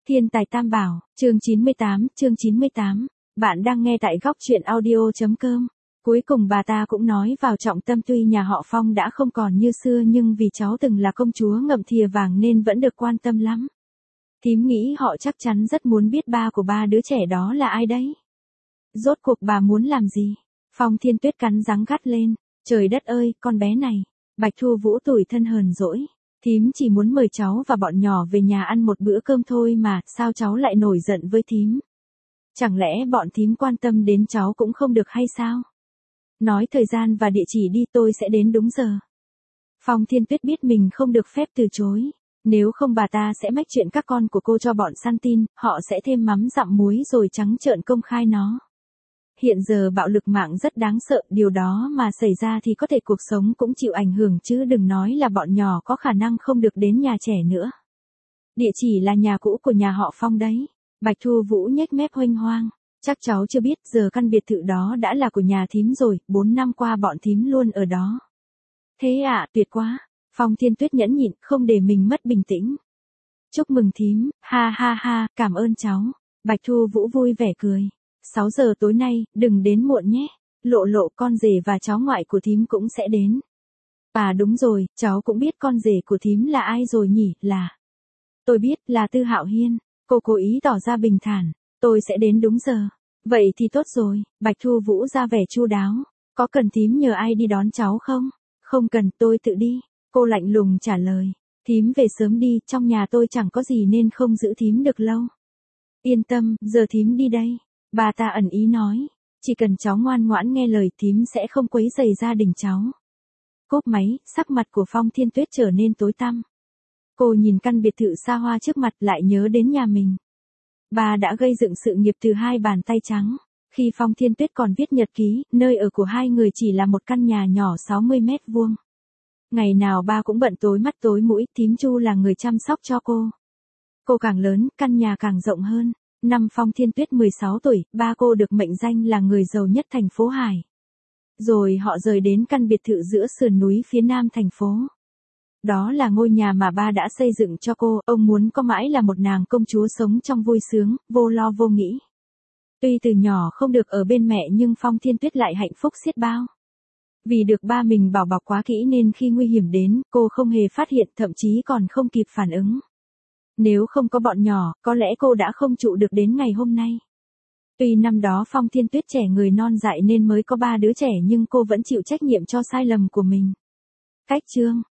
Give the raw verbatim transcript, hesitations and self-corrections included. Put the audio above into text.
Thiên tài tam bảo, chương chín mươi tám, chương chín mươi tám. Bạn đang nghe tại góc truyện audio.com. Cuối cùng bà ta cũng nói vào trọng tâm, tuy nhà họ Phong đã không còn như xưa nhưng vì cháu từng là công chúa ngậm thìa vàng nên vẫn được quan tâm lắm. Thím nghĩ họ chắc chắn rất muốn biết ba của ba đứa trẻ đó là ai đấy. Rốt cuộc bà muốn làm gì? Phong Thiên Tuyết cắn răng gắt lên. Trời đất ơi, con bé này. Bạch Thu Vũ tủi thân hờn dỗi. Thím chỉ muốn mời cháu và bọn nhỏ về nhà ăn một bữa cơm thôi mà, sao cháu lại nổi giận với thím? Chẳng lẽ bọn thím quan tâm đến cháu cũng không được hay sao? Nói thời gian và địa chỉ đi, tôi sẽ đến đúng giờ. Phong Thiên Tuyết biết mình không được phép từ chối. Nếu không bà ta sẽ mách chuyện các con của cô cho bọn săn tin, họ sẽ thêm mắm dặm muối rồi trắng trợn công khai nó. Hiện giờ bạo lực mạng rất đáng sợ, điều đó mà xảy ra thì có thể cuộc sống cũng chịu ảnh hưởng chứ đừng nói là bọn nhỏ có khả năng không được đến nhà trẻ nữa. Địa chỉ là nhà cũ của nhà họ Phong đấy. Bạch Thu Vũ nhếch mép huênh hoang. Chắc cháu chưa biết, giờ căn biệt thự đó đã là của nhà thím rồi, bốn năm qua bọn thím luôn ở đó. Thế à, tuyệt quá. Phong Thiên Tuyết nhẫn nhịn, không để mình mất bình tĩnh. Chúc mừng thím, ha ha ha, cảm ơn cháu. Bạch Thu Vũ vui vẻ cười. sáu giờ tối nay, đừng đến muộn nhé. Lộ Lộ, con rể và cháu ngoại của thím cũng sẽ đến. À đúng rồi, cháu cũng biết con rể của thím là ai rồi nhỉ, là... Tôi biết, là Tư Hạo Hiên. Cô cố ý tỏ ra bình thản. Tôi sẽ đến đúng giờ. Vậy thì tốt rồi. Bạch Thu Vũ ra vẻ chu đáo. Có cần thím nhờ ai đi đón cháu không? Không cần, tôi tự đi. Cô lạnh lùng trả lời. Thím về sớm đi, trong nhà tôi chẳng có gì nên không giữ thím được lâu. Yên tâm, giờ thím đi đây. Bà ta ẩn ý nói. Chỉ cần cháu ngoan ngoãn nghe lời, thím sẽ không quấy rầy gia đình cháu. Cốp máy, sắc mặt của Phong Thiên Tuyết trở nên tối tăm. Cô nhìn căn biệt thự xa hoa trước mặt lại nhớ đến nhà mình. Bà đã gây dựng sự nghiệp từ hai bàn tay trắng. Khi Phong Thiên Tuyết còn viết nhật ký, nơi ở của hai người chỉ là một căn nhà nhỏ sáu mươi mét vuông. Ngày nào ba cũng bận tối mắt tối mũi, thím Chu là người chăm sóc cho cô. Cô càng lớn, căn nhà càng rộng hơn. Năm Phong Thiên Tuyết mười sáu tuổi, ba cô được mệnh danh là người giàu nhất thành phố Hải. Rồi họ rời đến căn biệt thự giữa sườn núi phía nam thành phố. Đó là ngôi nhà mà ba đã xây dựng cho cô, ông muốn có mãi là một nàng công chúa sống trong vui sướng, vô lo vô nghĩ. Tuy từ nhỏ không được ở bên mẹ nhưng Phong Thiên Tuyết lại hạnh phúc xiết bao. Vì được ba mình bảo bọc quá kỹ nên khi nguy hiểm đến, cô không hề phát hiện, thậm chí còn không kịp phản ứng. Nếu không có bọn nhỏ, có lẽ cô đã không trụ được đến ngày hôm nay. Tuy năm đó Phong Thiên Tuyết trẻ người non dại nên mới có ba đứa trẻ nhưng cô vẫn chịu trách nhiệm cho sai lầm của mình. Cách chương